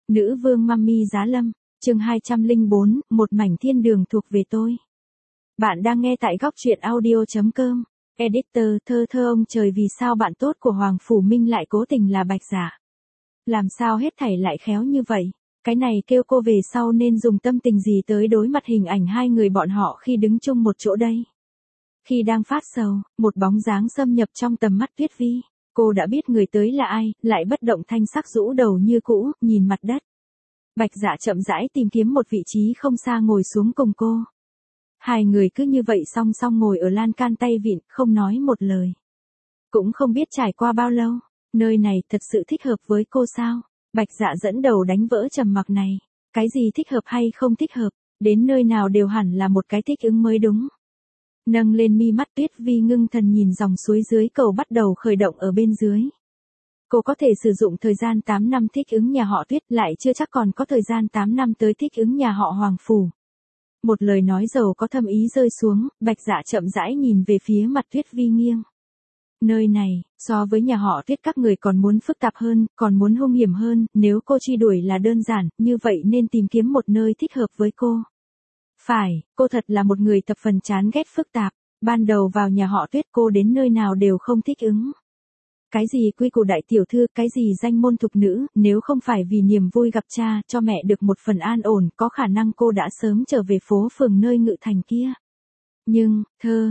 Nữ vương Mummy Giá Lâm, chương 204, một mảnh thiên đường thuộc về tôi. Bạn đang nghe tại góc truyện audio.com. Editor, thơ ông trời, vì sao bạn tốt của Hoàng Phủ Minh lại cố tình là Bạch Dạ? Làm sao hết thảy lại khéo như vậy? Cái này kêu cô về sau nên dùng tâm tình gì tới đối mặt hình ảnh hai người bọn họ khi đứng chung một chỗ đây? Khi đang phát sầu, một bóng dáng xâm nhập trong tầm mắt Tuyết Vi. Cô đã biết người tới là ai, lại bất động thanh sắc rũ đầu như cũ, nhìn mặt đất. Bạch Dạ chậm rãi tìm kiếm một vị trí không xa ngồi xuống cùng cô. Hai người cứ như vậy song song ngồi ở lan can tay vịn, không nói một lời. Cũng không biết trải qua bao lâu, nơi này thật sự thích hợp với cô sao? Bạch Dạ dẫn đầu đánh vỡ trầm mặc này. Cái gì thích hợp hay không thích hợp, đến nơi nào đều hẳn là một cái thích ứng mới đúng. Nâng lên mi mắt Tuyết Vi ngưng thần nhìn dòng suối dưới cầu bắt đầu khởi động ở bên dưới. Cô có thể sử dụng thời gian 8 năm thích ứng nhà họ Tuyết, lại chưa chắc còn có thời gian 8 năm tới thích ứng nhà họ Hoàng Phủ. Một lời nói giàu có thâm ý rơi xuống, Bạch Dạ chậm rãi nhìn về phía mặt Tuyết Vi nghiêng. Nơi này, so với nhà họ Tuyết các người còn muốn phức tạp hơn, còn muốn hung hiểm hơn, nếu cô truy đuổi là đơn giản, như vậy nên tìm kiếm một nơi thích hợp với cô. Phải, cô thật là một người thập phần chán ghét phức tạp, ban đầu vào nhà họ Tuyết cô đến nơi nào đều không thích ứng. Cái gì quy củ đại tiểu thư, cái gì danh môn thục nữ, nếu không phải vì niềm vui gặp cha, cho mẹ được một phần an ổn, có khả năng cô đã sớm trở về phố phường nơi Ngự Thành kia. Nhưng,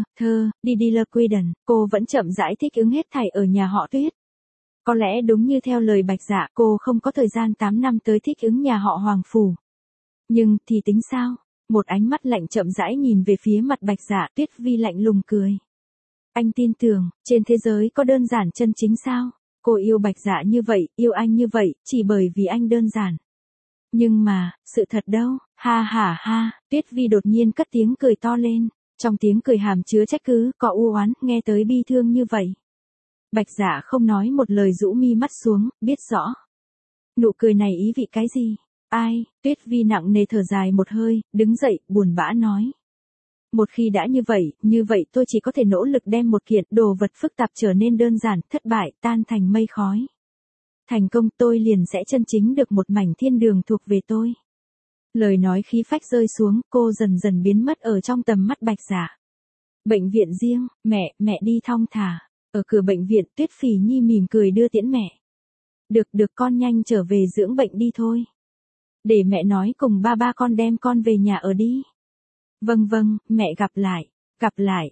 đi lơ quy đần, cô vẫn chậm rãi thích ứng hết thảy ở nhà họ Tuyết. Có lẽ đúng như theo lời Bạch Dạ, cô không có thời gian 8 năm tới thích ứng nhà họ Hoàng Phủ. Nhưng, thì tính sao? Một ánh mắt lạnh chậm rãi nhìn về phía mặt Bạch Dạ, Tuyết Vi lạnh lùng cười. Anh tin tưởng, trên thế giới có đơn giản chân chính sao? Cô yêu Bạch Dạ như vậy, yêu anh như vậy, chỉ bởi vì anh đơn giản. Nhưng mà, sự thật đâu? Ha, Tuyết Vi đột nhiên cất tiếng cười to lên. Trong tiếng cười hàm chứa trách cứ, có u oán, nghe tới bi thương như vậy. Bạch Dạ không nói một lời, rũ mi mắt xuống, biết rõ. Nụ cười này ý vị cái gì? Ai? Tuyết Vi nặng nề thở dài một hơi, đứng dậy, buồn bã nói. Một khi đã như vậy tôi chỉ có thể nỗ lực đem một kiện đồ vật phức tạp trở nên đơn giản, thất bại, tan thành mây khói. Thành công tôi liền sẽ chân chính được một mảnh thiên đường thuộc về tôi. Lời nói khí phách rơi xuống, cô dần dần biến mất ở trong tầm mắt Bạch Dạ. Bệnh viện riêng, mẹ đi thong thả. Ở cửa bệnh viện, Tuyết Phỉ Nhi mỉm cười đưa tiễn mẹ. Được con nhanh trở về dưỡng bệnh đi thôi. Để mẹ nói cùng ba con đem con về nhà ở đi. Vâng, mẹ gặp lại,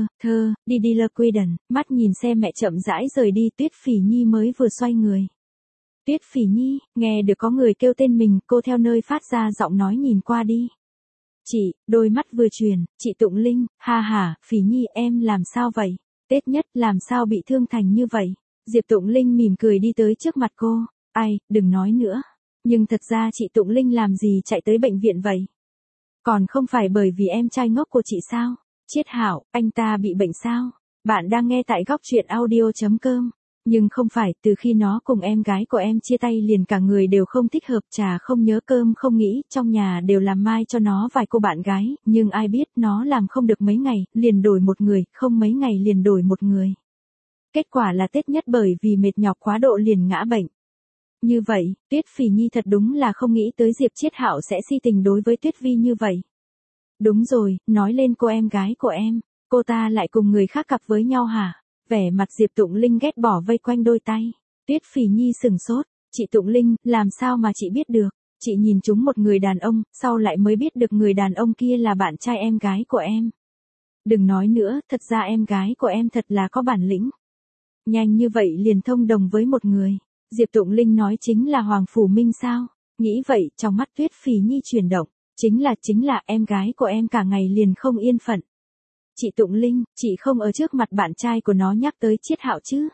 đi lơ quy đần, mắt nhìn xe mẹ chậm rãi rời đi, Tuyết Phỉ Nhi mới vừa xoay người. Tuyết Phỉ Nhi, nghe được có người kêu tên mình, cô theo nơi phát ra giọng nói nhìn qua đi. Chị, đôi mắt vừa truyền, chị Tụng Linh, ha, Phỉ Nhi em làm sao vậy? Tết nhất làm sao bị thương thành như vậy? Diệp Tụng Linh mỉm cười đi tới trước mặt cô, ai, đừng nói nữa. Nhưng thật ra chị Tụng Linh làm gì chạy tới bệnh viện vậy? Còn không phải bởi vì em trai ngốc của chị sao? Chiết Hạo, anh ta bị bệnh sao? Bạn đang nghe tại góc truyện audio.com. Nhưng không phải, từ khi nó cùng em gái của em chia tay liền cả người đều không thích hợp, trà không nhớ cơm không nghĩ, trong nhà đều làm mai cho nó vài cô bạn gái, nhưng ai biết nó làm không được mấy ngày, liền đổi một người, không mấy ngày liền đổi một người. Kết quả là Tết nhất bởi vì mệt nhọc quá độ liền ngã bệnh. Như vậy, Tuyết Phỉ Nhi thật đúng là không nghĩ tới Diệp Chiết Hạo sẽ si tình đối với Tuyết Vi như vậy. Đúng rồi, nói lên cô em gái của em, cô ta lại cùng người khác cặp với nhau hả? Vẻ mặt Diệp Tụng Linh ghét bỏ vây quanh đôi tay. Tuyết Phỉ Nhi sừng sốt, chị Tụng Linh, làm sao mà chị biết được? Chị nhìn trúng một người đàn ông, sau lại mới biết được người đàn ông kia là bạn trai em gái của em. Đừng nói nữa, thật ra em gái của em thật là có bản lĩnh. Nhanh như vậy liền thông đồng với một người. Diệp Tụng Linh nói chính là Hoàng Phủ Minh sao? Nghĩ vậy, trong mắt Tuyết Phỉ Nhi chuyển động, chính là em gái của em cả ngày liền không yên phận. Chị Tụng Linh, chị không ở trước mặt bạn trai của nó nhắc tới Chiết Hạo chứ?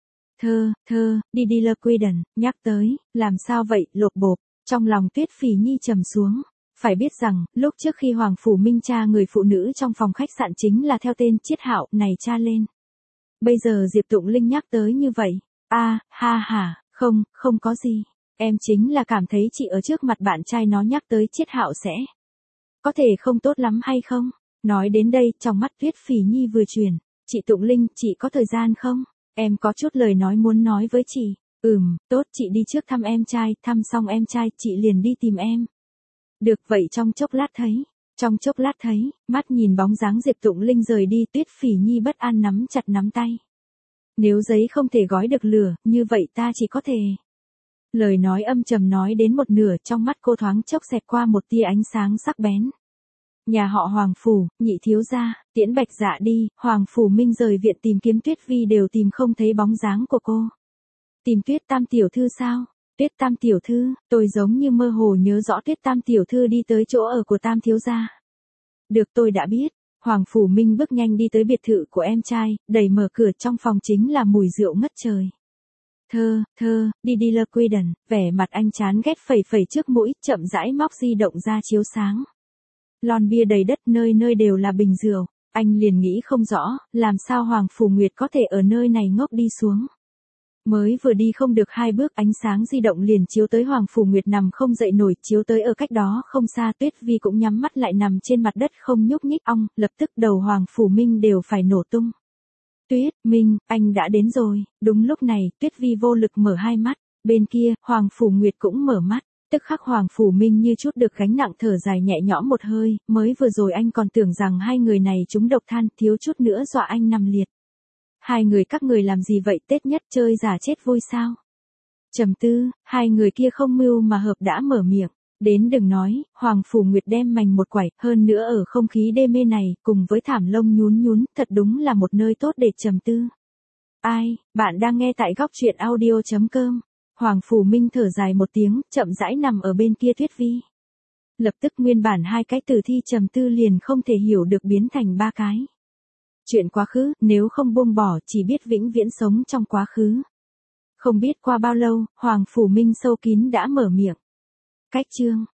Đi lơ quy đần, nhắc tới, làm sao vậy, lột bộp, trong lòng Tuyết Phỉ Nhi trầm xuống. Phải biết rằng, lúc trước khi Hoàng Phủ Minh tra người phụ nữ trong phòng khách sạn chính là theo tên Chiết Hạo này tra lên. Bây giờ Diệp Tụng Linh nhắc tới như vậy, không có gì. Em chính là cảm thấy chị ở trước mặt bạn trai nó nhắc tới Chiết Hạo sẽ có thể không tốt lắm hay không? Nói đến đây, trong mắt Tuyết Phỉ Nhi vừa chuyển, chị Tụng Linh, chị có thời gian không? Em có chút lời nói muốn nói với chị. Tốt, chị đi trước thăm em trai, thăm xong em trai, chị liền đi tìm em. Được vậy trong chốc lát thấy, mắt nhìn bóng dáng Diệp Tụng Linh rời đi, Tuyết Phỉ Nhi bất an nắm chặt nắm tay. Nếu giấy không thể gói được lửa, như vậy ta chỉ có thể. Lời nói âm trầm nói đến một nửa, trong mắt cô thoáng chốc xẹt qua một tia ánh sáng sắc bén. Nhà họ Hoàng Phủ, nhị thiếu gia, tiễn Bạch Dạ đi, Hoàng Phủ Minh rời viện tìm kiếm Tuyết Vi đều tìm không thấy bóng dáng của cô. Tìm Tuyết Tam tiểu thư sao? Tuyết Tam tiểu thư, tôi giống như mơ hồ nhớ rõ Tuyết Tam tiểu thư đi tới chỗ ở của Tam thiếu gia. Được, tôi đã biết. Hoàng Phủ Minh bước nhanh đi tới biệt thự của em trai, đẩy mở cửa, trong phòng chính là mùi rượu ngất trời. Đi lơ quy đần, vẻ mặt anh chán ghét phẩy phẩy trước mũi, chậm rãi móc di động ra chiếu sáng. Lon bia đầy đất, nơi nơi đều là bình rượu, anh liền nghĩ không rõ, làm sao Hoàng Phủ Nguyệt có thể ở nơi này ngốc đi xuống. Mới vừa đi không được 2 bước, ánh sáng di động liền chiếu tới Hoàng Phủ Nguyệt nằm không dậy nổi, chiếu tới ở cách đó không xa, Tuyết Vi cũng nhắm mắt lại nằm trên mặt đất không nhúc nhích. Lập tức đầu Hoàng Phủ Minh đều phải nổ tung. Tuyết Minh, anh đã đến rồi. Đúng lúc này, Tuyết Vi vô lực mở hai mắt, bên kia, Hoàng Phủ Nguyệt cũng mở mắt. Tức khắc Hoàng Phủ Minh như chút được gánh nặng, thở dài nhẹ nhõm một hơi, mới vừa rồi anh còn tưởng rằng hai người này trúng độc than, thiếu chút nữa dọa anh nằm liệt. Hai người các người làm gì vậy, Tết nhất chơi giả chết vui sao? Trầm tư, hai người kia không mưu mà hợp đã mở miệng. Đến đừng nói, Hoàng Phủ Nguyệt đem mành một quải, hơn nữa ở không khí đê mê này, cùng với thảm lông nhún nhún, thật đúng là một nơi tốt để trầm tư. Ai, bạn đang nghe tại góc truyện audio.com. Hoàng Phủ Minh thở dài một tiếng, chậm rãi nằm ở bên kia Tuyết Vi. Lập tức nguyên bản 2 cái tử thi trầm tư liền không thể hiểu được biến thành 3 cái. Chuyện quá khứ, nếu không buông bỏ, chỉ biết vĩnh viễn sống trong quá khứ. Không biết qua bao lâu, Hoàng Phủ Minh sâu kín đã mở miệng. Cách chương